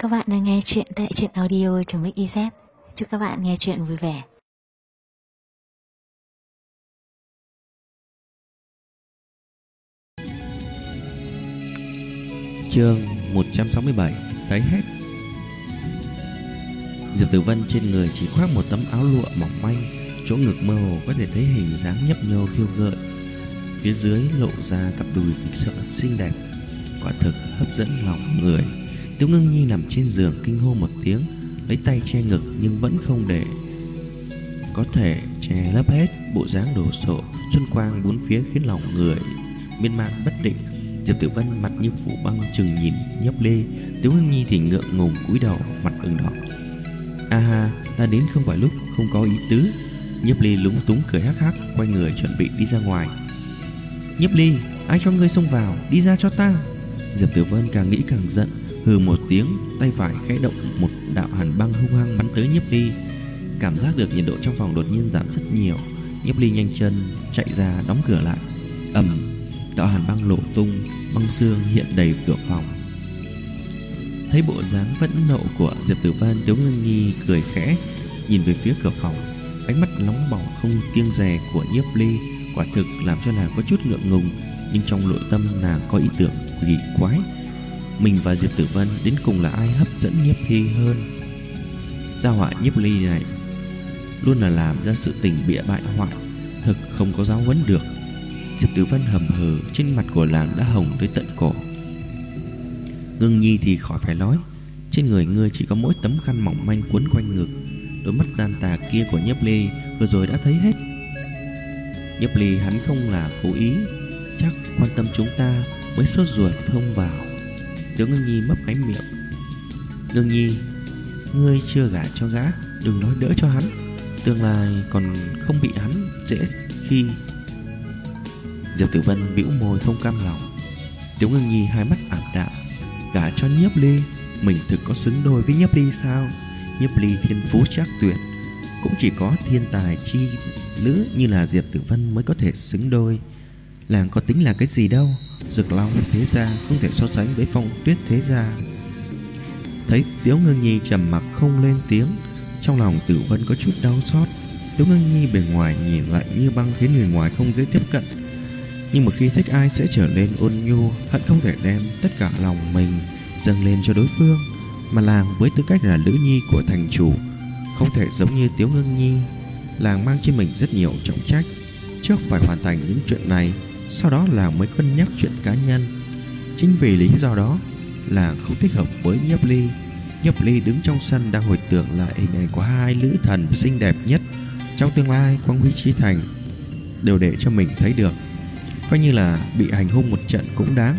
Các bạn đang nghe chuyện tại truyện audio.mix.iz. Chúc các bạn nghe chuyện vui vẻ. Chương 167 thấy hết. Diệp Tử Vân trên người chỉ khoác một tấm áo lụa mỏng manh, chỗ ngực mơ hồ có thể thấy hình dáng nhấp nhô khiêu gợi, phía dưới lộ ra cặp đùi nghịch sợ xinh đẹp, quả thực hấp dẫn lòng người. Tiểu Ngưng Nhi nằm trên giường kinh hô một tiếng, lấy tay che ngực nhưng vẫn không để có thể che lấp hết bộ dáng đồ sộ, xuân quang bốn phía khiến lòng người miên man bất định. Diệp Tử Vân mặt như phủ băng chừng nhìn Nhiếp Ly, Tiểu Ngưng Nhi thì ngượng ngùng cúi đầu, mặt ửng đỏ. A ha, ta đến không phải lúc không có ý tứ. Nhiếp Ly lúng túng cười hắc hắc, quay người chuẩn bị đi ra ngoài. Nhiếp Ly, ai cho ngươi xông vào, đi ra cho ta. Diệp Tử Vân càng nghĩ càng giận, hừ một tiếng, tay phải khẽ động, một đạo hàn băng hung hăng bắn tới Nhiếp Ly. Cảm giác được nhiệt độ trong phòng đột nhiên giảm rất nhiều. Nhiếp Ly nhanh chân chạy ra đóng cửa lại. Ầm, đạo hàn băng lộ tung, băng xương hiện đầy cửa phòng. Thấy bộ dáng phẫn nộ của Diệp Tử Vân, Tiểu Ngưng Nhi cười khẽ, nhìn về phía cửa phòng. Ánh mắt nóng bỏng không kiêng dè của Nhiếp Ly quả thực làm cho nàng có chút ngượng ngùng, nhưng trong nội tâm nàng có ý tưởng kỳ quái. Mình và Diệp Tử Vân đến cùng là ai hấp dẫn Nhiếp Ly hơn? Gia họa Nhiếp Ly này luôn là làm ra sự tình bịa bại hoại, thực không có giáo huấn được. Diệp Tử Vân hầm hừ, trên mặt của nàng đã hồng tới tận cổ. Ngưng Nhi thì khỏi phải nói, trên người ngươi chỉ có mỗi tấm khăn mỏng manh quấn quanh ngực. Đôi mắt gian tà kia của Nhiếp Ly vừa rồi đã thấy hết. Nhiếp Ly hắn không là cố ý, chắc quan tâm chúng ta mới sốt ruột thông vào. Tiểu Ngưng Nhi mấp máy miệng. Ngưng Nhi, ngươi chưa gả cho gã, đừng nói đỡ cho hắn, tương lai còn không bị hắn dễ khi. Diệp Tử Vân bĩu môi không cam lòng. Tiểu Ngưng Nhi hai mắt ảm đạm. Gả cho Nhiếp Ly, mình thực có xứng đôi với Nhiếp Ly sao? Nhiếp Ly thiên phú trác tuyệt, cũng chỉ có thiên tài chi nữ như là Diệp Tử Vân mới có thể xứng đôi. Làng có tính là cái gì đâu, Dực Long thế gia không thể so sánh với Phong Tuyết thế gia. Thấy Tiểu Ngưng Nhi trầm mặc không lên tiếng, trong lòng Tử Vân có chút đau xót. Tiểu Ngưng Nhi bề ngoài nhìn lại như băng khiến người ngoài không dễ tiếp cận, nhưng một khi thích ai sẽ trở nên ôn nhu, hận không thể đem tất cả lòng mình dâng lên cho đối phương. Mà làng với tư cách là nữ nhi của thành chủ, không thể giống như Tiểu Ngưng Nhi. Làng mang trên mình rất nhiều trọng trách, trước phải hoàn thành những chuyện này, sau đó làng mới cân nhắc chuyện cá nhân. Chính vì lý do đó, làng không thích hợp với Nhiếp Ly. Nhiếp Ly đứng trong sân đang hồi tưởng lại hình ảnh của hai nữ thần xinh đẹp nhất trong tương lai Quang Huy Chi Thành, đều để cho mình thấy được, coi như là bị hành hung một trận cũng đáng.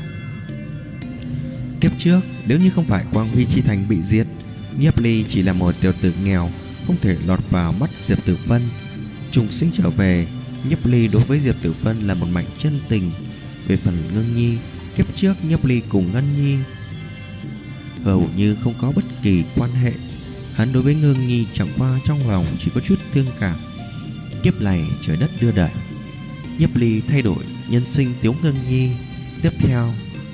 Kiếp trước, nếu như không phải Quang Huy Chi Thành bị diệt, Nhiếp Ly chỉ là một tiểu tử nghèo, không thể lọt vào mắt Diệp Tử Vân. Trùng sinh trở về, Nhiếp Ly đối với Diệp Tử Vân là một mảnh chân tình. Về phần Ngưng Nhi, kiếp trước Nhiếp Ly cùng Ngân Nhi hầu như không có bất kỳ quan hệ. Hắn đối với Ngưng Nhi chẳng qua trong lòng chỉ có chút thương cảm. Kiếp này trời đất đưa đẩy, Nhiếp Ly thay đổi nhân sinh Tiểu Ngưng Nhi. Tiếp theo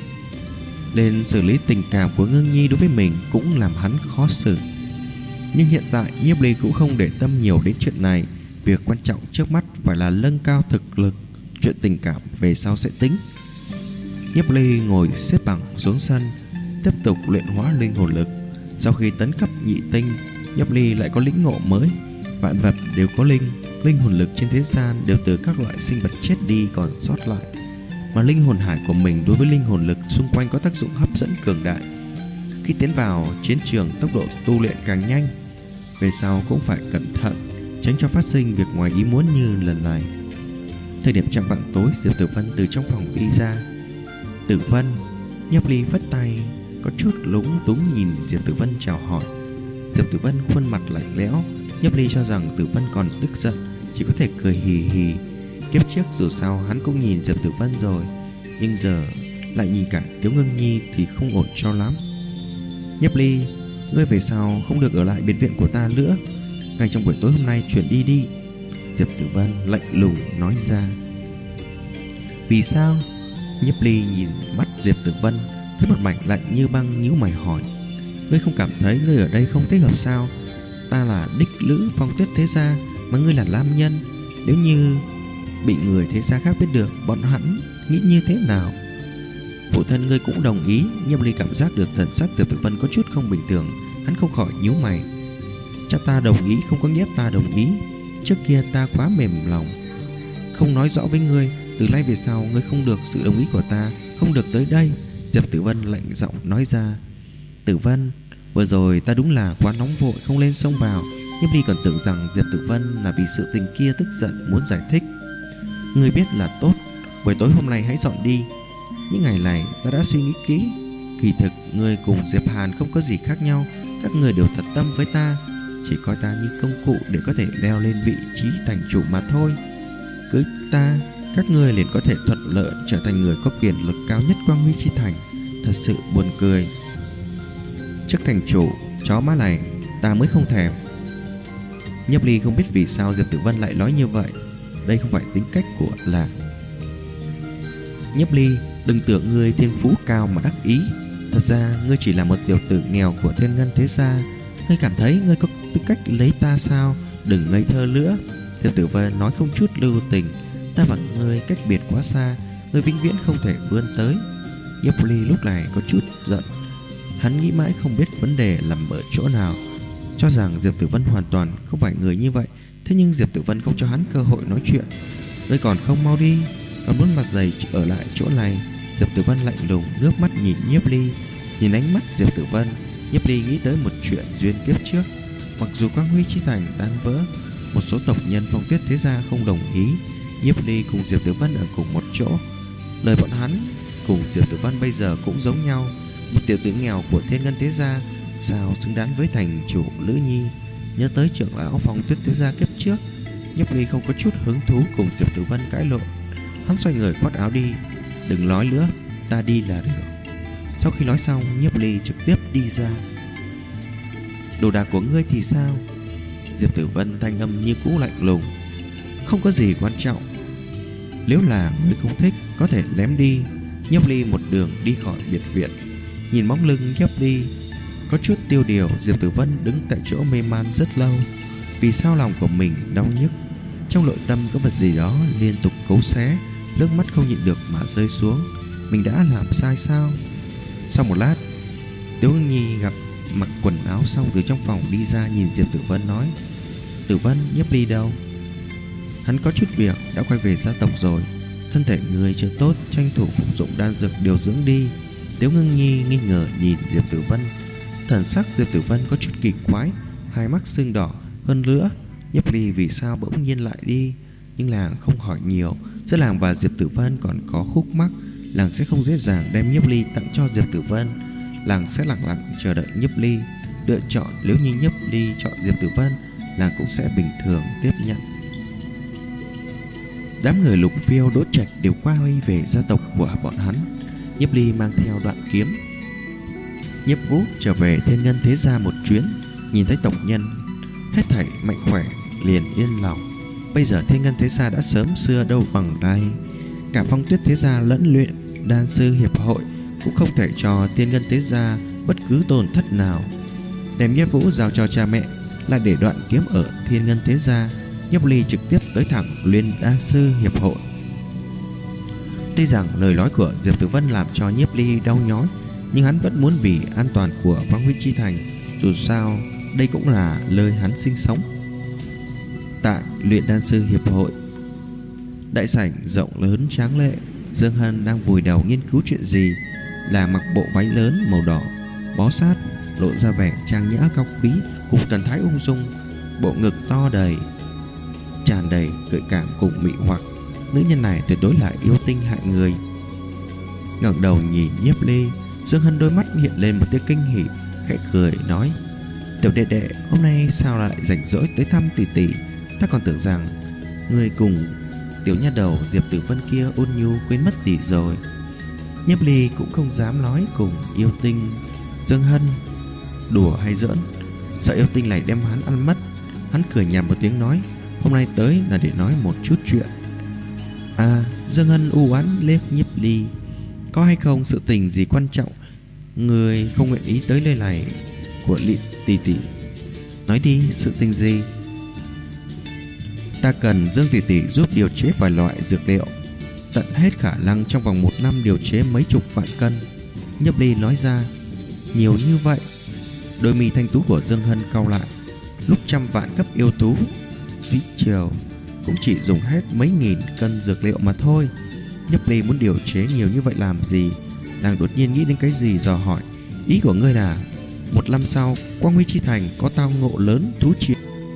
lên xử lý tình cảm của Ngưng Nhi đối với mình cũng làm hắn khó xử. Nhưng hiện tại Nhiếp Ly cũng không để tâm nhiều đến chuyện này. Việc quan trọng trước mắt phải là nâng cao thực lực, chuyện tình cảm về sau sẽ tính. Nhiếp Ly ngồi xếp bằng xuống sân, tiếp tục luyện hóa linh hồn lực. Sau khi tấn cấp nhị tinh, Nhiếp Ly lại có lĩnh ngộ mới. Vạn vật đều có linh hồn lực trên thế gian đều từ các loại sinh vật chết đi còn sót lại, mà linh hồn hải của mình đối với linh hồn lực xung quanh có tác dụng hấp dẫn cường đại. Khi tiến vào chiến trường, tốc độ tu luyện càng nhanh. Về sau cũng phải cẩn thận, tránh cho phát sinh việc ngoài ý muốn như lần này. Thời điểm chạng vạng tối, Diệp Tử Vân từ trong phòng đi ra. Tử Vân, Nhiếp Ly vất tay, có chút lúng túng nhìn Diệp Tử Vân chào hỏi. Diệp Tử Vân khuôn mặt lạnh lẽo. Nhiếp Ly cho rằng Tử Vân còn tức giận, chỉ có thể cười hì hì. Kiếp trước dù sao hắn cũng nhìn Diệp Tử Vân rồi, nhưng giờ lại nhìn cả Tiểu Ngưng Nhi thì không ổn cho lắm. Nhiếp Ly, ngươi về sau không được ở lại biệt viện của ta nữa, ngay trong buổi tối hôm nay chuyển đi đi. Diệp Tử Vân lạnh lùng nói ra. Vì sao? Nhiếp Ly nhìn mắt Diệp Tử Vân, thấy một mảnh lạnh như băng, nhíu mày hỏi. Ngươi không cảm thấy ngươi ở đây không thích hợp sao? Ta là đích lữ Phong Tuyết thế gia, mà ngươi là nam nhân. Nếu như bị người thế gia khác biết được, bọn hắn nghĩ như thế nào? Phụ thân ngươi cũng đồng ý. Nhiếp Ly cảm giác được thần sắc Diệp Tử Vân có chút không bình thường, hắn không khỏi nhíu mày. Cha ta đồng ý không có nghĩa ta đồng ý. Trước kia ta quá mềm lòng, không nói rõ với ngươi. Từ nay về sau ngươi không được sự đồng ý của ta, không được tới đây. Diệp Tử Vân lạnh giọng nói ra. Tử Vân, vừa rồi ta đúng là quá nóng vội, không lên xông vào. Nhiếp Ly còn tưởng rằng Diệp Tử Vân là vì sự tình kia tức giận muốn giải thích. Ngươi biết là tốt, buổi tối hôm nay hãy dọn đi. Những ngày này ta đã suy nghĩ kỹ, kỳ thực ngươi cùng Diệp Hàn không có gì khác nhau. Các người đều thật tâm với ta, chỉ coi ta như công cụ để có thể leo lên vị trí thành chủ mà thôi. Cưới ta, các ngươi liền có thể thuận lợi trở thành người có quyền lực cao nhất Quang Huy Chi Thành. Thật sự buồn cười. Trước thành chủ chó má này ta mới không thèm. Nhiếp Ly không biết vì sao Diệp Tử Vân lại nói như vậy. Đây không phải tính cách của là Nhiếp Ly, đừng tưởng ngươi thiên phú cao mà đắc ý. Thật ra ngươi chỉ là một tiểu tử nghèo của Thiên Ngân thế gia. Ngươi cảm thấy ngươi có tư cách lấy ta sao? Đừng ngây thơ nữa. Diệp Tử Vân nói không chút lưu tình. Ta và ngươi cách biệt quá xa, ngươi vĩnh viễn không thể vươn tới. Nhiếp Ly lúc này có chút giận. Hắn nghĩ mãi không biết vấn đề nằm ở chỗ nào, cho rằng Diệp Tử Vân hoàn toàn không phải người như vậy. Thế nhưng Diệp Tử Vân không cho hắn cơ hội nói chuyện. Ngươi còn không mau đi, còn muốn mặt dày ở lại chỗ này. Diệp Tử Vân lạnh lùng ngước mắt nhìn Nhiếp Ly. Nhìn ánh mắt Diệp Tử Vân, Nhiếp Ly nghĩ tới một chuyện duyên kiếp trước. Mặc dù Quang Huy Chi Thành tan vỡ, một số tộc nhân Phong Tuyết thế gia không đồng ý Nhiếp Ly cùng Diệp Tử Vân ở cùng một chỗ. Lời bọn hắn cùng Diệp Tử Vân bây giờ cũng giống nhau. Một tiểu tử nghèo của Thiên Ngân thế gia sao xứng đáng với thành chủ Lữ Nhi. Nhớ tới trưởng lão Phong Tuyết thế gia kiếp trước, Nhiếp Ly không có chút hứng thú cùng Diệp Tử Vân cãi lộn. Hắn xoay người khoác áo đi. Đừng nói nữa, ta đi là được. Sau khi nói xong, Nhiếp Ly trực tiếp đi ra. Đồ đạc của ngươi thì sao? Diệp Tử Vân thanh âm như cũ lạnh lùng. Không có gì quan trọng, nếu là ngươi không thích có thể ném đi. Nhiếp Ly một đường đi khỏi biệt viện. Nhìn bóng lưng Nhiếp Ly có chút tiêu điều, Diệp Tử Vân đứng tại chỗ mê man rất lâu. Vì sao lòng của mình đau nhức, trong nội tâm có vật gì đó liên tục cấu xé, nước mắt không nhịn được mà rơi xuống. Mình đã làm sai sao? Sau một lát, Tiếu Hưng Nhi gặp mặc quần áo xong từ trong phòng đi ra, nhìn Diệp Tử Vân nói. Tử Vân, Nhiếp Ly đâu? Hắn có chút việc, đã quay về gia tộc rồi. Thân thể người chưa tốt, tranh thủ phục dụng đan dược điều dưỡng đi. Tiếu Ngưng Nhi nghi ngờ nhìn Diệp Tử Vân. Thần sắc Diệp Tử Vân có chút kỳ quái, hai mắt sưng đỏ. Hơn nữa, Nhiếp Ly vì sao bỗng nhiên lại đi? Nhưng làng không hỏi nhiều. Giữa làng và Diệp Tử Vân còn có khúc mắc, làng sẽ không dễ dàng đem Nhiếp Ly tặng cho Diệp Tử Vân. Làng sẽ lặng lặng chờ đợi Nhiếp Ly lựa chọn. Nếu như Nhiếp Ly chọn Diệp Tử Vân, làng cũng sẽ bình thường tiếp nhận. Đám người Lục Phiêu, Đỗ Trạch đều quay về gia tộc của bọn hắn. Nhiếp Ly mang theo đoạn kiếm. Nhiếp Vũ trở về Thiên Ngân thế gia một chuyến, nhìn thấy tộc nhân hết thảy mạnh khỏe liền yên lòng. Bây giờ Thiên Ngân thế gia đã sớm xưa đâu bằng nay. Cả Phong Tuyết thế gia lẫn Luyện Đan sư hiệp hội cũng không thể cho Thiên Ngân thế gia bất cứ tổn thất nào. Đem Nhiếp Vũ giao cho cha mẹ là để đoạn kiếm ở Thiên Ngân thế gia. Nhiếp Ly trực tiếp tới thẳng Luyện Đan sư hiệp hội. Tuy rằng lời nói của Diệp Tử Vân làm cho Nhiếp Ly đau nhói, nhưng hắn vẫn muốn vì an toàn của Quang Huy Chi Thành. Dù sao đây cũng là nơi hắn sinh sống. Tại Luyện Đan sư hiệp hội, đại sảnh rộng lớn tráng lệ. Dương Hân đang vùi đầu nghiên cứu chuyện gì, là mặc bộ váy lớn màu đỏ bó sát, lộ ra vẻ trang nhã cao quý cùng thần thái ung dung. Bộ ngực to đầy tràn đầy gợi cảm cùng mị hoặc. Nữ nhân này tuyệt đối là yêu tinh hại người. Ngẩng đầu nhìn Nhiếp Ly, Dương Hân đôi mắt hiện lên một tia kinh hỉ, khẽ cười nói: Tiểu đệ đệ, hôm nay sao lại rảnh rỗi tới thăm tỷ tỷ? Ta còn tưởng rằng người cùng tiểu nha đầu Diệp Tử Vân kia ôn nhu quên mất tỷ rồi. Nhiếp Ly cũng không dám nói cùng yêu tinh Dương Hân đùa hay giỡn, sợ yêu tinh lại đem hắn ăn mất. Hắn cười nhạt một tiếng nói: Hôm nay tới là để nói một chút chuyện. À, Dương Hân u oán liếc Nhiếp Ly. Có hay không sự tình gì quan trọng người không nguyện ý tới nơi này? của Lị tỷ tỷ. Nói đi, sự tình gì? Ta cần Dương tỷ tỷ giúp điều chế vài loại dược liệu, tận hết khả năng trong vòng 1 năm điều chế mấy chục vạn cân. Nhiếp Ly nói ra. Nhiều như vậy? Đôi mi thanh tú của Dương Hân cau lại. Lúc 100 vạn cấp yêu thú Thúy Triều cũng chỉ dùng hết mấy nghìn cân dược liệu mà thôi. Nhiếp Ly muốn điều chế nhiều như vậy làm gì? Nàng đột nhiên nghĩ đến cái gì dò hỏi. Ý của ngươi là 1 năm sau Quang Huy Chi Thành có tao ngộ lớn thú triều.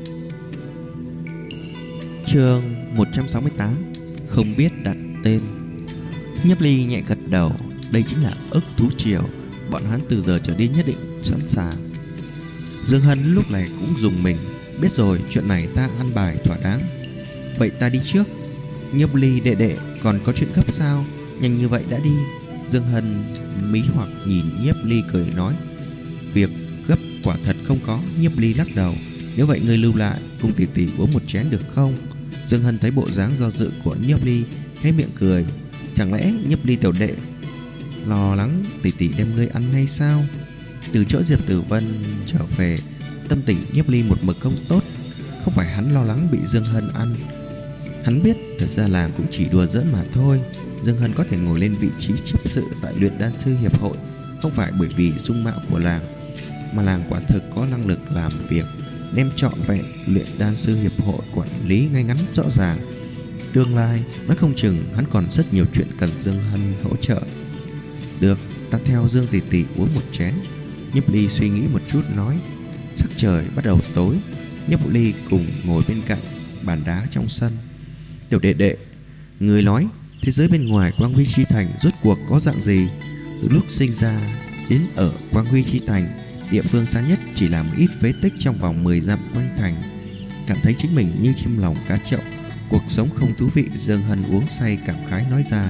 Chương 168 không biết đặt tên. Nhiếp Ly nhẹ gật đầu. Đây chính là ức thú triều. Bọn hắn từ giờ trở đi nhất định sẵn sàng. Dương Hân lúc này cũng dùng mình. Biết rồi, chuyện này ta ăn bài thỏa đáng. Vậy ta đi trước. Nhiếp Ly đệ đệ, còn có chuyện gấp sao? Nhanh như vậy đã đi? Dương Hân mí hoặc nhìn Nhiếp Ly cười nói. Việc gấp quả thật không có. Nhiếp Ly lắc đầu. Nếu vậy ngươi lưu lại cùng tỷ tỷ uống một chén được không? Dương Hân thấy bộ dáng do dự của Nhiếp Ly, hé miệng cười. Chẳng lẽ Nhiếp Ly tiểu đệ lo lắng tỷ tỷ đem ngươi ăn hay sao? Từ chỗ Diệp Tử Vân trở về, tâm tình Nhiếp Ly một mực không tốt. Không phải hắn lo lắng bị Dương Hân ăn. Hắn biết thật ra làng cũng chỉ đùa giỡn mà thôi. Dương Hân có thể ngồi lên vị trí chấp sự tại luyện đan sư hiệp hội không phải bởi vì dung mạo của làng, mà làng quả thực có năng lực làm việc đem trọn vẹn luyện đan sư hiệp hội quản lý ngay ngắn rõ ràng. Tương lai nói không chừng hắn còn rất nhiều chuyện cần Dương Hân hỗ trợ. Được, ta theo Dương tỷ tỷ uống một chén. Nhiếp Ly suy nghĩ một chút nói. Sắc trời bắt đầu tối. Nhiếp Ly cùng ngồi bên cạnh bàn đá trong sân. Tiểu đệ đệ, người nói thế giới bên ngoài Quang Huy Chi Thành rốt cuộc có dạng gì? Từ lúc sinh ra đến ở Quang Huy Chi Thành, địa phương xa nhất chỉ là một ít phế tích trong vòng 10 dặm quanh thành. Cảm thấy chính mình như chim lòng cá chậu, cuộc sống không thú vị. Dương Hân uống say cảm khái nói ra.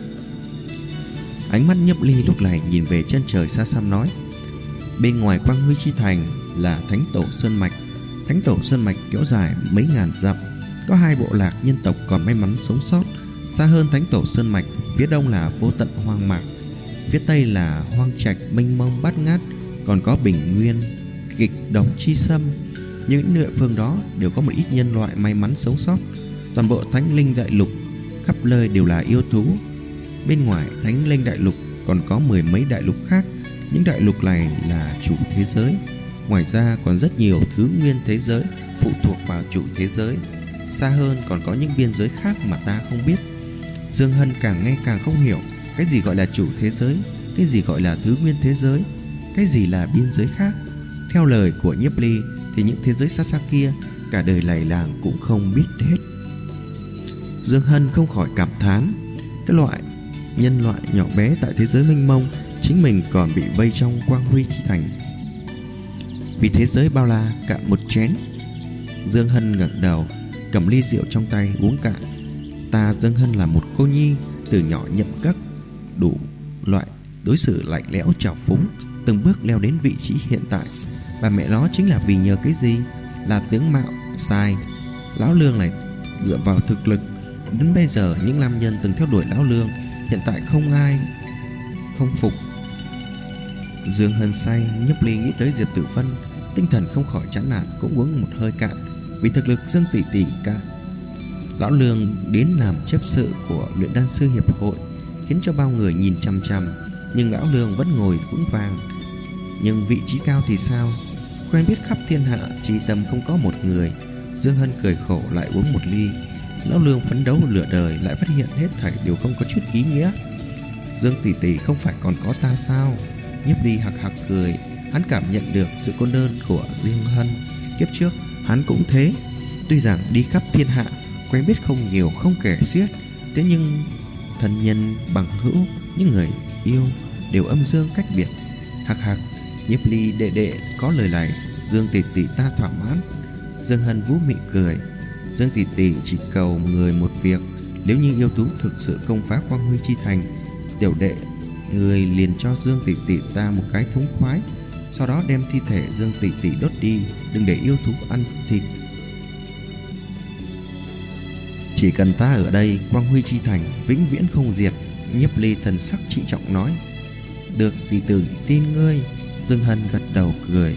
Ánh mắt Nhiếp Ly lúc này nhìn về chân trời xa xăm nói. Bên ngoài Quang Huy Chi Thành là Thánh Tổ Sơn Mạch. Thánh Tổ Sơn Mạch kéo dài mấy ngàn dặm. Có 2 bộ lạc nhân tộc còn may mắn sống sót. Xa hơn Thánh Tổ Sơn Mạch, phía đông là vô tận hoang mạc, phía tây là hoang trạch mênh mông bát ngát, còn có bình nguyên, kịch độc chi sâm. Những địa phương đó đều có một ít nhân loại may mắn sống sót. Toàn bộ Thánh Linh Đại Lục khắp nơi đều là yêu thú. Bên ngoài Thánh Linh Đại Lục còn có 10 mấy đại lục khác. Những đại lục này là chủ thế giới. Ngoài ra còn rất nhiều thứ nguyên thế giới phụ thuộc vào chủ thế giới. Xa hơn còn có những biên giới khác mà ta không biết. Dương Hân càng nghe càng không hiểu. Cái gì gọi là chủ thế giới? Cái gì gọi là thứ nguyên thế giới? Cái gì là biên giới khác? Theo lời của Nhiếp Ly thì những thế giới xa xa kia cả đời này làng cũng không biết hết. Dương Hân không khỏi cảm thán. Cái loại nhân loại nhỏ bé tại thế giới mênh mông, chính mình còn bị vây trong Quang Huy Chi Thành. Vì thế giới bao la cạn một chén. Dương Hân ngẩng đầu, cầm ly rượu trong tay uống cạn. Ta Dương Hân là một cô nhi, từ nhỏ nhậm các đủ loại đối xử lạnh lẽo trào phúng, từng bước leo đến vị trí hiện tại. Bà mẹ nó chính là vì nhờ cái gì? Là tướng mạo? Sai. Lão Lương này dựa vào thực lực. Đến bây giờ những nam nhân từng theo đuổi Lão Lương hiện tại không ai không phục. Dương Hân say. Nhiếp Ly nghĩ tới Diệp Tử Vân, tinh thần không khỏi chán nản, cũng uống một hơi cạn. Vì thực lực Dương tỷ tỷ cạn, Lão Lương đến làm chấp sự của luyện đan sư hiệp hội, khiến cho bao người nhìn chăm chăm. Nhưng Lão Lương vẫn ngồi vững vàng. Nhưng vị trí cao thì sao? Quen biết khắp thiên hạ, chỉ tầm không có một người. Dương Hân cười khổ lại uống một ly. Lão Lương phấn đấu lửa đời, lại phát hiện hết thảy đều không có chút ý nghĩa. Dương tỷ tỷ không phải còn có ta sao? Nhiếp Ly hạc hạc cười. Hắn cảm nhận được sự cô đơn của Dương Hân. Kiếp trước hắn cũng thế. Tuy rằng đi khắp thiên hạ, quen biết không nhiều không kể xiết, thế nhưng thân nhân bằng hữu, những người yêu đều âm dương cách biệt. Hạc hạc, Nhiếp Ly đệ đệ có lời này, Dương tỷ tỷ ta thỏa mãn. Dương Hân vũ mị cười. Dương tỷ tỷ chỉ cầu người một việc. Nếu như yêu thú thực sự công phá Quang Huy Chi Thành, tiểu đệ người liền cho Dương tỷ tỷ ta một cái thống khoái. Sau đó đem thi thể Dương tỷ tỷ đốt đi, đừng để yêu thú ăn thịt. Chỉ cần ta ở đây, Quang Huy Chi Thành vĩnh viễn không diệt. Nhiếp Ly thần sắc trịnh trọng nói. Được, tỷ tử tin ngươi. Dương Hân gật đầu cười.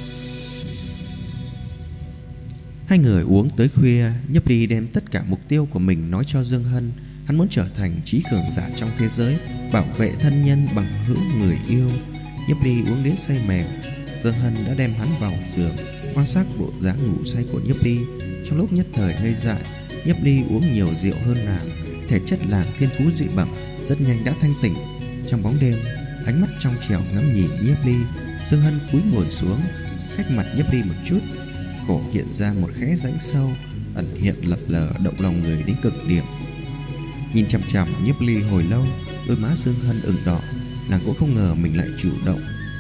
Hai người uống tới khuya. Nhiếp Ly đem tất cả mục tiêu của mình nói cho Dương Hân. Hắn muốn trở thành trí cường giả trong thế giới, bảo vệ thân nhân, bằng hữu, người yêu. Nhiếp Ly uống đến say mềm. Dương Hân đã đem hắn vào giường, quan sát bộ dáng ngủ say của Nhiếp Ly. Trong lúc nhất thời ngây dại, Nhiếp Ly uống nhiều rượu hơn nàng, thể chất làng thiên phú dị bẩm, rất nhanh đã thanh tỉnh. Trong bóng đêm, ánh mắt trong trẻo ngắm nhìn Nhiếp Ly. Dương Hân cúi ngồi xuống, cách mặt Nhiếp Ly một chút, cổ hiện ra một khẽ rãnh sâu, ẩn hiện lập lờ, động lòng người đến cực điểm. Nhìn chằm chằm Nhiếp Ly hồi lâu, đôi má Dương Hân ửng đỏ. Nàng cũng không ngờ mình lại chủ động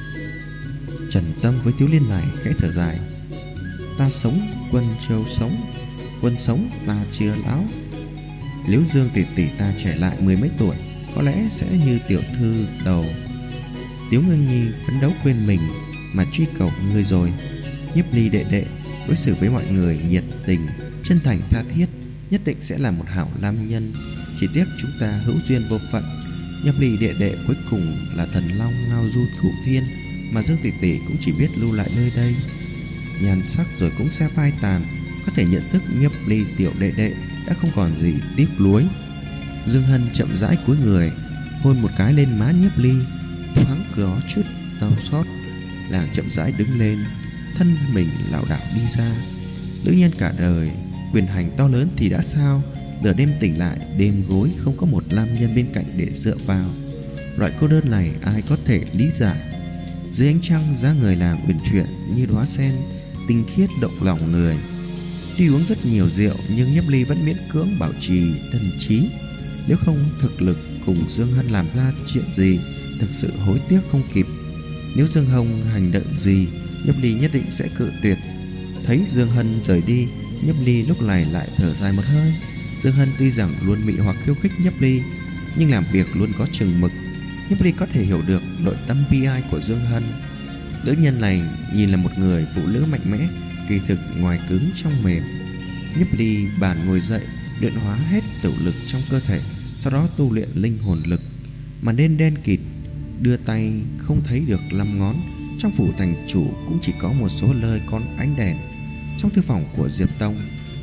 trần tâm với thiếu liên này, khẽ thở dài. Ta sống quân châu sống, quân sống ta chưa lão. Nếu Dương tỷ tỷ ta trẻ lại mười mấy tuổi, có lẽ sẽ như tiểu thư đầu. Tiếu Ngưng Nhi phấn đấu quên mình mà truy cầu ngươi rồi. Nhiếp Ly đệ đệ đối xử với mọi người nhiệt tình, chân thành tha thiết, nhất định sẽ là một hảo nam nhân. Chỉ tiếc chúng ta hữu duyên vô phận. Nhiếp Ly đệ đệ cuối cùng là thần long ngao du cửu thiên, mà Dương tỷ tỷ cũng chỉ biết lưu lại nơi đây. Nhan sắc rồi cũng sẽ phai tàn, có thể nhận thức Nhiếp Ly tiểu đệ đệ đã không còn gì tiếc nuối. Dương Hân chậm rãi cúi người, hôn một cái lên má Nhiếp Ly, thoáng có chút đau xót. Nàng chậm rãi đứng lên, thân mình lảo đảo đi ra. Nữ nhân cả đời quyền hành to lớn thì đã sao, nửa đêm tỉnh lại, đêm gối không có một nam nhân bên cạnh để dựa vào. Loại cô đơn này ai có thể lý giải. Dưới ánh trăng, dáng người nàng uyển chuyển như đóa sen, tinh khiết động lòng người. Tuy uống rất nhiều rượu nhưng Nhiếp Ly vẫn miễn cưỡng bảo trì thần trí. Nếu không thực lực cùng Dương Hân làm ra chuyện gì, thực sự hối tiếc không kịp. Nếu Dương Hân hành động gì, Nhiếp Ly nhất định sẽ cự tuyệt. Thấy Dương Hân rời đi, Nhiếp Ly lúc này lại thở dài một hơi. Dương Hân tuy rằng luôn mị hoặc khiêu khích Nhiếp Ly, nhưng làm việc luôn có chừng mực. Nhiếp Ly có thể hiểu được nội tâm bi ai của Dương Hân. Nữ nhân này nhìn là một người phụ nữ mạnh mẽ, kỳ thực ngoài cứng trong mềm. Nhiếp Ly bàn ngồi dậy, luyện hóa hết tử lực trong cơ thể, sau đó tu luyện linh hồn lực. Màn đêm đen kịt, đưa tay không thấy được 5 ngón. Trong phủ thành chủ cũng chỉ có một số nơi con ánh đèn. Trong thư phòng của Diệp Tông,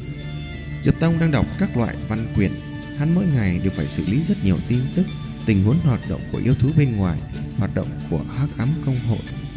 Diệp Tông đang đọc các loại văn quyển. Hắn mỗi ngày đều phải xử lý rất nhiều tin tức, tình huống hoạt động của yêu thú bên ngoài, hoạt động của hắc ám công hội.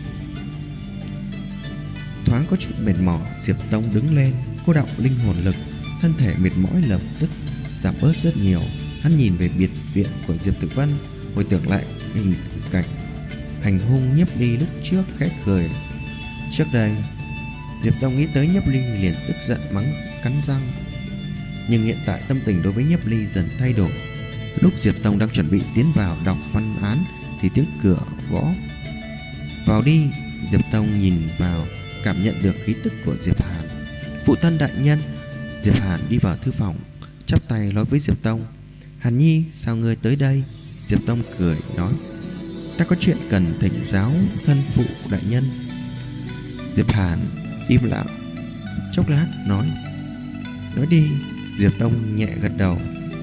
Thoáng có chút mệt mỏi, Diệp Tông đứng lên, cô động linh hồn lực, thân thể mệt mỏi lập tức giảm bớt rất nhiều. Hắn nhìn về biệt viện của Diệp Tử Vân, hồi tưởng lại hình cảnh hành hung Nhiếp Ly lúc trước, khẽ cười. Trước đây Diệp Tông nghĩ tới Nhiếp Ly liền tức giận mắng cắn răng, nhưng hiện tại tâm tình đối với Nhiếp Ly dần thay đổi. Lúc Diệp Tông đang chuẩn bị tiến vào đọc văn án thì tiếng cửa gõ. Vào đi. Diệp Tông nhìn vào, cảm nhận được khí tức của Diệp Hàn. Phụ thân đại nhân. Diệp Hàn đi vào thư phòng, chắp tay nói với Diệp Tông. Hàn Nhi, sao ngươi tới đây? Diệp Tông cười nói, ta có chuyện cần thỉnh giáo thân phụ đại nhân. Diệp Hàn im lặng chốc lát nói đi. Diệp Tông nhẹ gật đầu.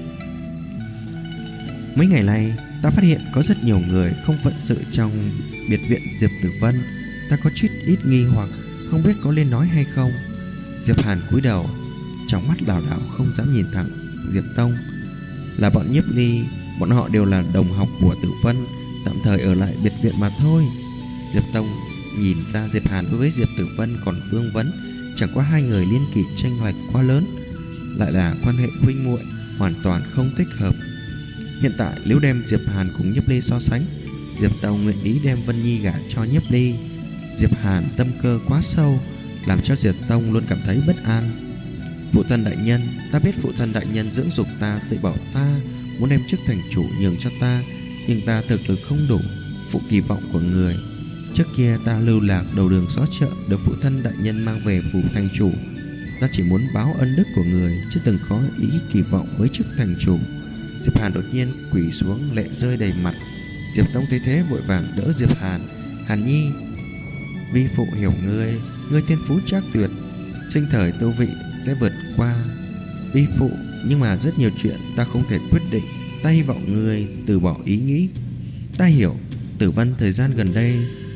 Mấy ngày nay ta phát hiện có rất nhiều người không phận sự trong biệt viện Diệp Tử Vân. Ta có chút ít nghi hoặc, không biết có nên nói hay không. Diệp Hàn cúi đầu, trong mắt đảo đảo không dám nhìn thẳng Diệp Tông. Là bọn Nhiếp Ly, bọn họ đều là đồng học của Tử Vân, tạm thời ở lại biệt viện mà thôi. Diệp Tông nhìn ra Diệp Hàn đối với Diệp Tử Vân còn vương vấn, chẳng qua hai người liên kỷ chênh lệch quá lớn, lại là quan hệ huynh muội, hoàn toàn không thích hợp. Hiện tại nếu đem Diệp Hàn cùng Nhiếp Ly so sánh, Diệp Tông nguyện ý đem Vân Nhi gả cho Nhiếp Ly. Diệp Hàn tâm cơ quá sâu, làm cho Diệp Tông luôn cảm thấy bất an. Phụ thân đại nhân, ta biết phụ thân đại nhân dưỡng dục ta, dạy bảo ta, muốn đem chức thành chủ nhường cho ta, nhưng ta thực lực không đủ phụ kỳ vọng của người. Trước kia ta lưu lạc đầu đường xó chợ, được phụ thân đại nhân mang về phủ thành chủ. Ta chỉ muốn báo ân đức của người, chứ từng có ý kỳ vọng với chức thành chủ. Diệp Hàn đột nhiên quỳ xuống, lệ rơi đầy mặt. Diệp Tông thấy thế vội vàng đỡ Diệp Hàn. Hàn Nhi, vi phụ hiểu ngươi thiên phú trác tuyệt, sinh thời tu vị sẽ vượt qua vi phụ, nhưng mà rất nhiều chuyện ta không thể quyết định. Ta hy vọng ngươi từ bỏ ý nghĩ. Ta hiểu Tử Vân thời gian gần đây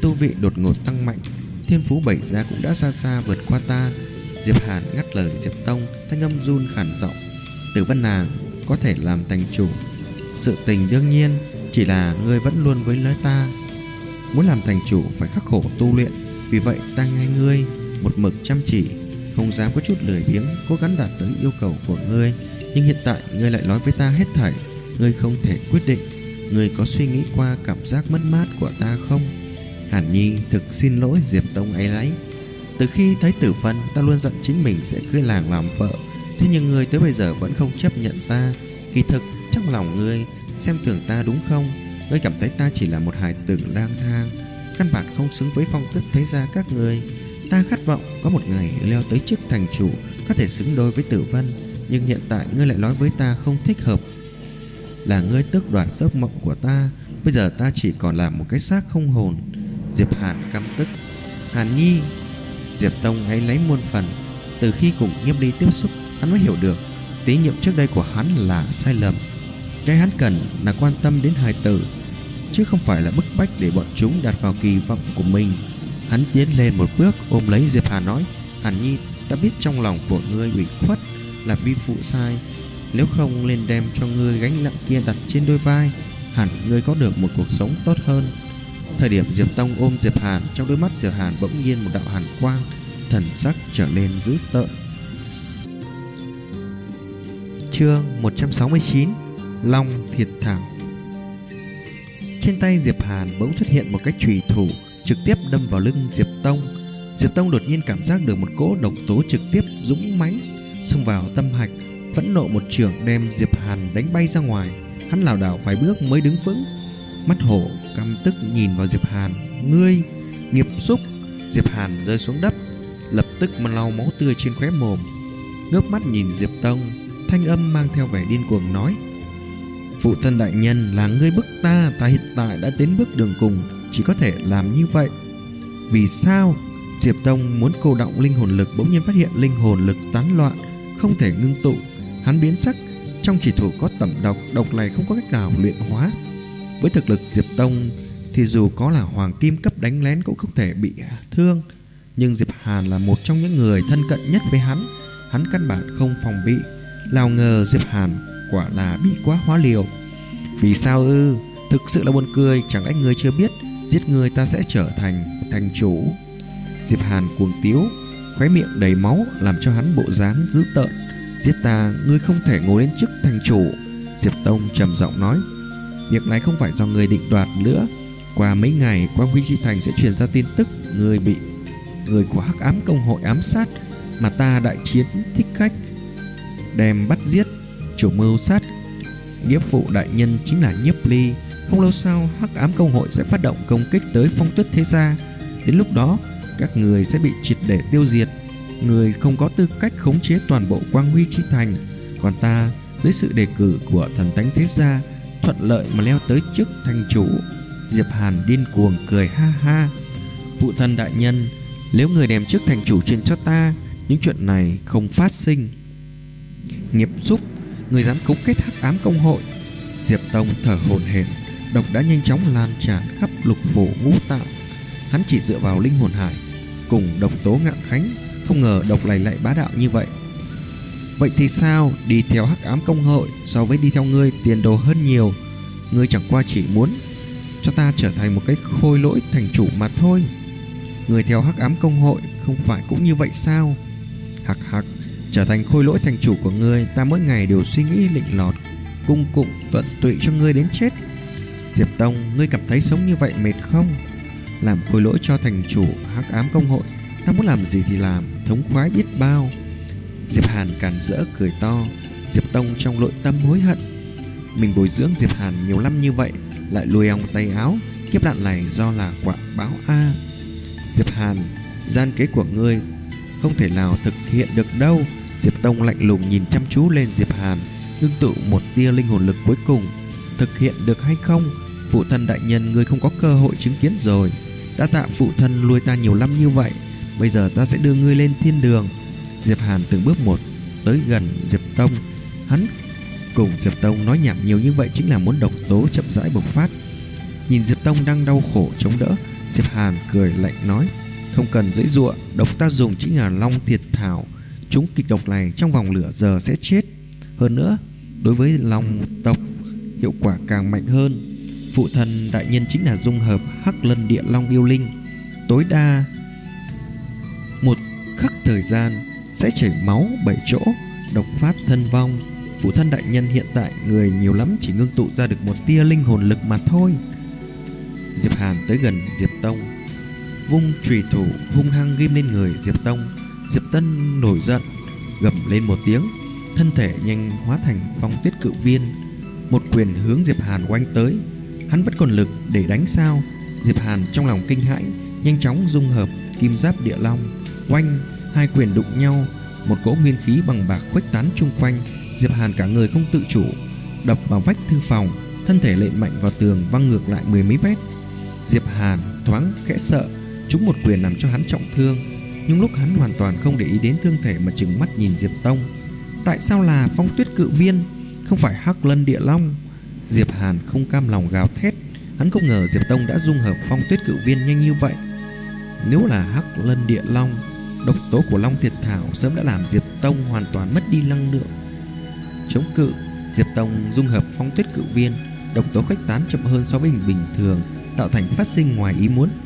tu vị đột ngột tăng mạnh, thiên phú bày ra cũng đã xa xa vượt qua ta. Diệp Hàn ngắt lời Diệp Tông, thanh âm run khản giọng: Tử Vân nàng có thể làm thành chủ, sự tình đương nhiên, chỉ là ngươi vẫn luôn với nói ta muốn làm thành chủ phải khắc khổ tu luyện. Vì vậy ta nghe ngươi một mực chăm chỉ, không dám có chút lười biếng, cố gắng đạt tới yêu cầu của ngươi. Nhưng hiện tại ngươi lại nói với ta hết thảy, ngươi không thể quyết định. Ngươi có suy nghĩ qua cảm giác mất mát của ta không? Hàn Nhi thực xin lỗi. Diệp Tông áy náy: Từ khi thấy Tử Vân, ta luôn dặn chính mình sẽ cưới nàng làm vợ. Thế nhưng ngươi tới bây giờ vẫn không chấp nhận ta. Kỳ thực trong lòng ngươi xem thường ta đúng không? Ngươi cảm thấy ta chỉ là một hài tử lang thang, căn bản không xứng với phong tước thế gia các ngươi. Ta khát vọng có một ngày leo tới chức thành chủ, có thể xứng đôi với Tử Vân. Nhưng hiện tại ngươi lại nói với ta không thích hợp, là ngươi tước đoạt giấc mộng của ta. Bây giờ ta chỉ còn là một cái xác không hồn. Diệp Hàn căm tức: Hàn Nhi. Diệp Tông ấy lấy muôn phần. Từ khi cùng Nhiếp Ly tiếp xúc, hắn mới hiểu được tín nhiệm trước đây của hắn là sai lầm. Cái hắn cần là quan tâm đến hài tử, chứ không phải là bức bách để bọn chúng đặt vào kỳ vọng của mình. Hắn tiến lên một bước ôm lấy Diệp Hàn nói: Hàn Nhi, ta biết trong lòng của ngươi ủy khuất, là vi phụ sai. Nếu không nên đem cho ngươi gánh nặng kia đặt trên đôi vai, hẳn ngươi có được một cuộc sống tốt hơn. Thời điểm Diệp Tông ôm Diệp Hàn, trong đôi mắt Diệp Hàn bỗng nhiên một đạo hàn quang, thần sắc trở nên dữ tợn. Chương 169: Long Thiệt Thảo. Trên tay Diệp Hàn bỗng xuất hiện một cái chùy thủ, trực tiếp đâm vào lưng Diệp Tông. Diệp Tông đột nhiên cảm giác được một cỗ độc tố trực tiếp dũng mãnh xông vào tâm hạch, phẫn nộ một chưởng đem Diệp Hàn đánh bay ra ngoài. Hắn lảo đảo vài bước mới đứng vững, mắt hổ căm tức nhìn vào Diệp Hàn: Ngươi nghiệp xúc! Diệp Hàn rơi xuống đất, lập tức mà lau máu tươi trên khóe mồm, ngước mắt nhìn Diệp Tông, thanh âm mang theo vẻ điên cuồng nói: Phụ thân đại nhân, là ngươi bức ta, ta hiện tại đã đến bước đường cùng, chỉ có thể làm như vậy. Vì sao? Diệp Tông muốn cô động linh hồn lực, bỗng nhiên phát hiện linh hồn lực tán loạn, không thể ngưng tụ. Hắn biến sắc, trong chỉ thủ có tẩm độc, độc này không có cách nào luyện hóa. Với thực lực Diệp Tông thì dù có là hoàng kim cấp đánh lén cũng không thể bị thương. Nhưng Diệp Hàn là một trong những người thân cận nhất với hắn, hắn căn bản không phòng bị. Nào ngờ Diệp Hàn quả là bị quá hóa liều. Vì sao ư? Thực sự là buồn cười, chẳng lẽ ngươi chưa biết giết ngươi ta sẽ trở thành thành chủ? Diệp Hàn cuồng tiếu, khóe miệng đầy máu làm cho hắn bộ dáng dữ tợn. Giết ta, ngươi không thể ngồi lên chức thành chủ. Diệp Tông trầm giọng nói: Việc này không phải do ngươi định đoạt nữa. Qua mấy ngày, Quang Huy Chi Thành sẽ truyền ra tin tức ngươi bị người của Hắc Ám Công hội ám sát, mà ta đại chiến thích khách đem bắt giết. Chủ mưu sát nghĩa phụ đại nhân chính là Nhiếp Ly. Không lâu sau, Hắc Ám Công hội sẽ phát động công kích tới Phong Tuyết thế gia. Đến lúc đó, các người sẽ bị triệt để tiêu diệt. Người không có tư cách khống chế toàn bộ Quang Huy Chi Thành. Còn ta, dưới sự đề cử của thần thánh thế gia, thuận lợi mà leo tới chức thành chủ. Diệp Hàn điên cuồng cười ha ha: Phụ thân đại nhân, nếu người đem chức thành chủ truyền cho ta, những chuyện này không phát sinh. Nghiệp xúc, người dám cấu kết Hắc Ám Công hội! Diệp Tông thở hổn hển, độc đã nhanh chóng lan tràn khắp lục phủ ngũ tạng. Hắn chỉ dựa vào linh hồn hải cùng độc tố Ngạn Khánh, không ngờ độc này lại bá đạo như vậy. Vậy thì sao? Đi theo Hắc Ám Công hội so với đi theo ngươi tiền đồ hơn nhiều. Ngươi chẳng qua chỉ muốn cho ta trở thành một cái khôi lỗi thành chủ mà thôi. Người theo Hắc Ám Công hội không phải cũng như vậy sao? Hắc hắc, trở thành khôi lỗi thành chủ của ngươi, ta mỗi ngày đều suy nghĩ lịnh lọt, cung cụng tận tụy cho ngươi đến chết. Diệp Tông, ngươi cảm thấy sống như vậy mệt không? Làm khôi lỗi cho thành chủ Hắc Ám Công hội, ta muốn làm gì thì làm, thống khoái biết bao. Diệp Hàn càn rỡ cười to. Diệp Tông trong nội tâm hối hận, mình bồi dưỡng Diệp Hàn nhiều năm như vậy, lại lùi ong tay áo. Kiếp nạn này do là quả báo a. Diệp Hàn, gian kế của ngươi không thể nào thực hiện được đâu. Diệp Tông lạnh lùng nhìn chăm chú lên Diệp Hàn, ngưng tụ một tia linh hồn lực cuối cùng. Thực hiện được hay không, phụ thân đại nhân ngươi không có cơ hội chứng kiến rồi. Đã tạ phụ thân nuôi ta nhiều năm như vậy, bây giờ ta sẽ đưa ngươi lên thiên đường. Diệp Hàn từng bước một tới gần Diệp Tông. Hắn cùng Diệp Tông nói nhảm nhiều như vậy chính là muốn độc tố chậm rãi bộc phát. Nhìn Diệp Tông đang đau khổ chống đỡ, Diệp Hàn cười lạnh nói: "Không cần giãy giụa, độc ta dùng chính là Long Thiệt Thảo. Chúng kịch độc này trong vòng nửa giờ sẽ chết. Hơn nữa, đối với Long tộc hiệu quả càng mạnh hơn. Phụ thân đại nhân chính là dung hợp Hắc Lân Địa Long yêu linh, tối đa một khắc thời gian sẽ chảy máu 7 chỗ, độc phát thân vong. Phụ thân đại nhân hiện tại người nhiều lắm, chỉ ngưng tụ ra được một tia linh hồn lực mà thôi." Diệp Hàn tới gần Diệp Tông, vung chùy thủ hung hăng ghim lên người Diệp Tông. Diệp Tân nổi giận, gầm lên một tiếng, thân thể nhanh hóa thành phong tuyết cự viên, một quyền hướng Diệp Hàn oanh tới. Hắn vẫn còn lực để đánh sao? Diệp Hàn trong lòng kinh hãi, nhanh chóng dung hợp kim giáp địa long, oanh, hai quyền đụng nhau, một cỗ nguyên khí bằng bạc khuếch tán chung quanh. Diệp Hàn cả người không tự chủ đập vào vách thư phòng, thân thể lện mạnh vào tường, văng ngược lại 10 mấy mét. Diệp Hàn thoáng khẽ sợ, trúng một quyền làm cho hắn trọng thương, nhưng lúc hắn hoàn toàn không để ý đến thương thể mà trừng mắt nhìn Diệp Tông. Tại sao là phong tuyết cự viên, không phải Hắc Lân Địa Long? Diệp Hàn không cam lòng gào thét. Hắn không ngờ Diệp Tông đã dung hợp phong tuyết cự viên nhanh như vậy. Nếu là Hắc Lân Địa Long, độc tố của Long Thiệt Thảo sớm đã làm Diệp Tông hoàn toàn mất đi năng lượng chống cự. Diệp Tông dung hợp phong tuyết cự viên, độc tố khuếch tán chậm hơn so với bình thường, tạo thành phát sinh ngoài ý muốn.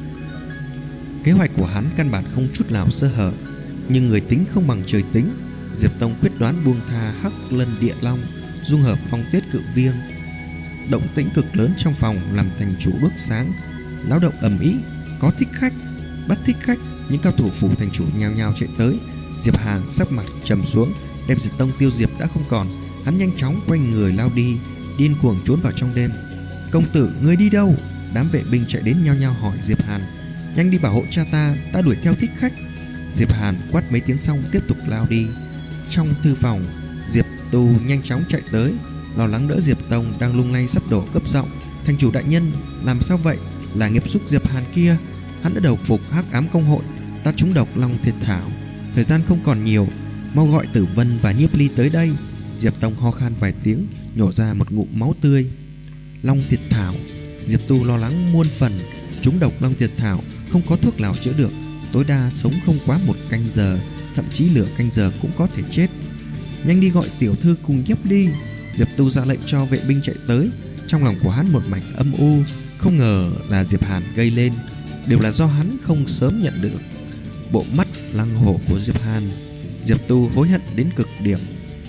Kế hoạch của hắn căn bản không chút nào sơ hở, nhưng người tính không bằng trời tính. Diệp Tông quyết đoán buông tha Hắc Lân Địa Long, dung hợp phong tuyết cự viên. Động tĩnh cực lớn trong phòng làm thành chủ đuốc sáng, náo động ầm ĩ. Có thích khách, bắt thích khách, những cao thủ phủ thành chủ nhao nhao chạy tới. Diệp Hàn sắc mặt trầm xuống, đem Diệp Tông tiêu diệt đã không còn. Hắn nhanh chóng quay người lao đi, điên cuồng trốn vào trong đêm. "Công tử, ngươi đi đâu?" Đám vệ binh chạy đến nhao nhao hỏi Diệp Hàn. "Nhanh đi bảo hộ cha ta đuổi theo thích khách." Diệp Hàn quát mấy tiếng xong tiếp tục lao đi. Trong thư phòng, Diệp Tu nhanh chóng chạy tới, lo lắng đỡ Diệp Tông đang lung lay sắp đổ, cấp giọng: "Thành chủ đại nhân, làm sao vậy? Là nghiệp xúc Diệp Hàn kia, hắn đã đầu phục Hắc Ám Công hội, ta trúng độc Long Thiệt Thảo. Thời gian không còn nhiều, mau gọi Tử Vân và Nhiếp Ly tới đây." Diệp Tông ho khan vài tiếng, nhổ ra một ngụm máu tươi. Long Thiệt Thảo, Diệp Tu lo lắng muôn phần. Trúng độc Long Thiệt Thảo không có thuốc nào chữa được, tối đa sống không quá 1 canh giờ, thậm chí nửa canh giờ cũng có thể chết. "Nhanh đi gọi tiểu thư cùng Nhiếp Ly." Diệp Tu ra lệnh cho vệ binh chạy tới. Trong lòng của hắn một mảnh âm u, không ngờ là Diệp Hàn gây lên, đều là do hắn không sớm nhận được bộ mắt lăng hổ của Diệp Hàn. Diệp Tu hối hận đến cực điểm.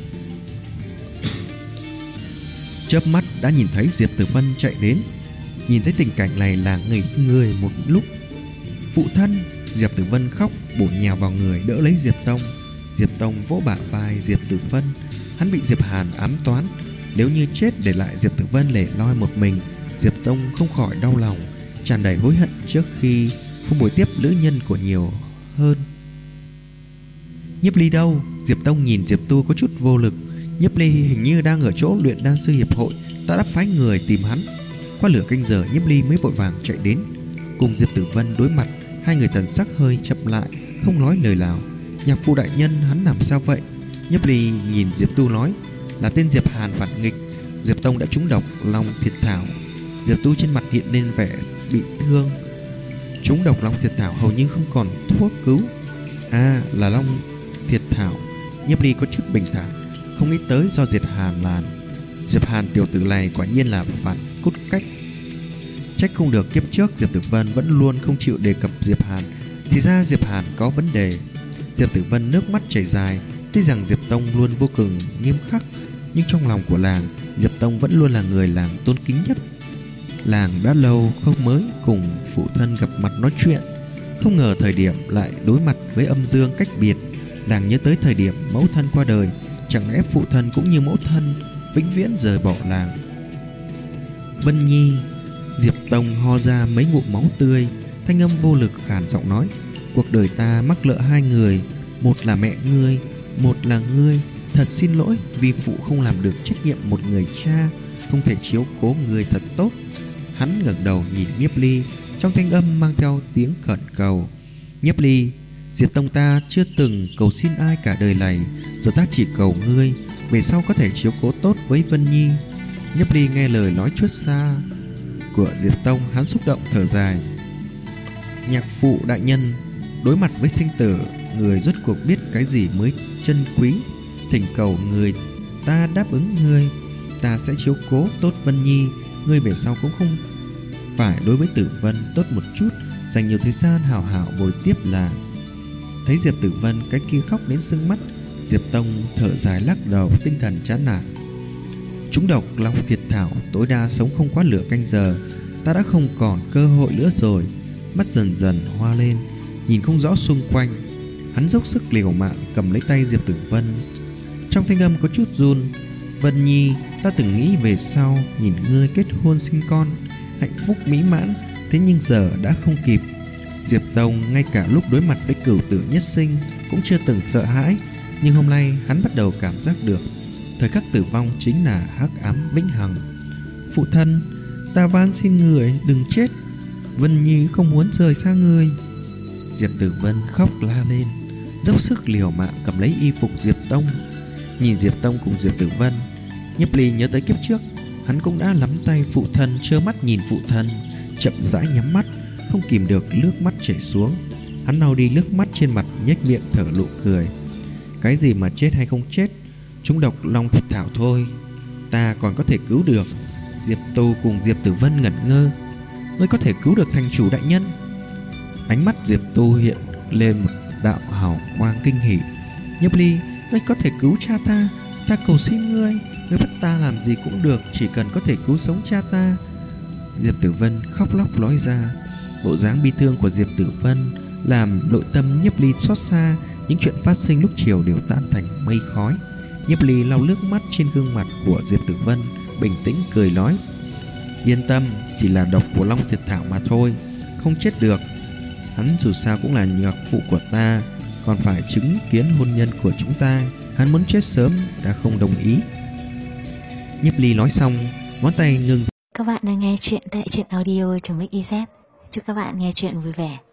Chớp mắt đã nhìn thấy Diệp Tử Vân chạy đến. Nhìn thấy tình cảnh này là ngây người một lúc. "Phụ thân!" Diệp Tử Vân khóc, bổ nhào vào người đỡ lấy Diệp Tông. Diệp Tông vỗ bả vai Diệp Tử Vân. Hắn bị Diệp Hàn ám toán, nếu như chết để lại Diệp Tử Vân lẻ loi một mình, Diệp Tông không khỏi đau lòng, tràn đầy hối hận trước khi không buổi tiếp nữ nhân của nhiều hơn. "Nhiếp Ly đâu?" Diệp Tông nhìn Diệp Tu có chút vô lực. Nhiếp Ly hình như đang ở chỗ luyện đan sư hiệp hội, ta đã phái người tìm hắn. Qua nửa canh giờ, Nhiếp Ly mới vội vàng chạy đến, cùng Diệp Tử Vân đối mặt. Hai người thần sắc hơi chậm lại, không nói lời nào. "Nhạc phụ đại nhân, hắn làm sao vậy?" Nhiếp Ly nhìn Diệp Tu nói: "Là tên Diệp Hàn phản nghịch. Diệp Tông đã trúng độc Long Thiệt Thảo." Diệp Tu trên mặt hiện lên vẻ bị thương. Trúng độc Long Thiệt Thảo hầu như không còn thuốc cứu. "À, là Long Thiệt Thảo." Nhiếp Ly có chút bình thản, không nghĩ tới do Diệp Hàn làm. Diệp Hàn tiểu tử này quả nhiên là phản cốt cách. Trách không được kiếp trước Diệp Tử Vân vẫn luôn không chịu đề cập Diệp Hàn, thì ra Diệp Hàn có vấn đề. Diệp Tử Vân nước mắt chảy dài. Tuy rằng Diệp Tông luôn vô cùng nghiêm khắc, nhưng trong lòng của làng, Diệp Tông vẫn luôn là người làng tôn kính nhất. Làng đã lâu không mới cùng phụ thân gặp mặt nói chuyện, không ngờ thời điểm lại đối mặt với âm dương cách biệt. Làng nhớ tới thời điểm mẫu thân qua đời, chẳng lẽ phụ thân cũng như mẫu thân vĩnh viễn rời bỏ làng. "Vân Nhi." Diệp Tông ho ra mấy ngụm máu tươi, thanh âm vô lực khàn giọng nói: "Cuộc đời ta mắc lỡ hai người, một là mẹ ngươi, một là ngươi. Thật xin lỗi vì phụ không làm được trách nhiệm một người cha, không thể chiếu cố người thật tốt." Hắn ngẩng đầu nhìn Nhiếp Ly, trong thanh âm mang theo tiếng khẩn cầu: "Nhiếp Ly, Diệp Tông ta chưa từng cầu xin ai cả đời này, giờ ta chỉ cầu ngươi về sau có thể chiếu cố tốt với Vân Nhi." Nhiếp Ly nghe lời nói chuốt xa của Diệp Tông, hắn xúc động thở dài: Nhạc phụ đại nhân, đối mặt với sinh tử, người rốt cuộc biết cái gì mới chân quý. Thỉnh cầu người ta đáp ứng người, ta sẽ chiếu cố tốt Vân Nhi. Ngươi về sau cũng không phải đối với Tử Vân tốt một chút, dành nhiều thời gian hảo hảo bồi tiếp là. Thấy Diệp Tử Vân cái kia khóc đến sưng mắt, Diệp Tông thở dài lắc đầu, tinh thần chán nản. Trúng độc long thiệt thảo tối đa sống không quá nửa canh giờ, ta đã không còn cơ hội nữa rồi. Mắt dần dần hoa lên, nhìn không rõ xung quanh. Hắn dốc sức liều mạng cầm lấy tay Diệp Tử Vân, trong thanh âm có chút run. Vân Nhi, ta từng nghĩ về sau nhìn ngươi kết hôn sinh con, hạnh phúc mỹ mãn, thế nhưng giờ đã không kịp. Diệp Tông ngay cả lúc đối mặt với cửu tử nhất sinh cũng chưa từng sợ hãi, nhưng hôm nay hắn bắt đầu cảm giác được thời khắc tử vong chính là hắc ám vĩnh hằng. Phụ thân, ta van xin người đừng chết, Vân Nhi không muốn rời xa người. Diệp Tử Vân khóc la lên, dốc sức liều mạng cầm lấy y phục Diệp Tông. Nhìn Diệp Tông cùng Diệp Tử Vân, Nhiếp Ly nhớ tới kiếp trước, hắn cũng đã nắm tay phụ thân, trơ mắt nhìn phụ thân chậm rãi nhắm mắt, không kìm được nước mắt chảy xuống. Hắn lau đi nước mắt trên mặt, nhếch miệng thở nụ cười. Cái gì mà chết hay không chết, trúng độc long thịt thảo thôi, ta còn có thể cứu được. Diệp Tu cùng Diệp Tử Vân ngẩn ngơ. Ngươi có thể cứu được thành chủ đại nhân? Ánh mắt Diệp Tu hiện lên một đạo hào quang kinh hỉ. Nhiếp Ly, ngươi có thể cứu cha ta, ta cầu xin ngươi, ngươi bắt ta làm gì cũng được, chỉ cần có thể cứu sống cha ta. Diệp Tử Vân khóc lóc nói ra. Bộ dáng bi thương của Diệp Tử Vân làm nội tâm Nhiếp Ly xót xa. Những chuyện phát sinh lúc chiều đều tan thành mây khói. Nhiếp Ly lau nước mắt trên gương mặt của Diệp Tử Vân, bình tĩnh cười nói: Yên tâm, chỉ là độc của long thiệt thảo mà thôi, không chết được. Hắn dù sao cũng là nhạc phụ của ta, còn phải chứng kiến hôn nhân của chúng ta. Hắn muốn chết sớm, ta không đồng ý. Nhiếp Ly nói xong, ngón tay ngừng. Các bạn đang nghe chuyện tại truyện audio.mix.iz. Chúc các bạn nghe chuyện vui vẻ.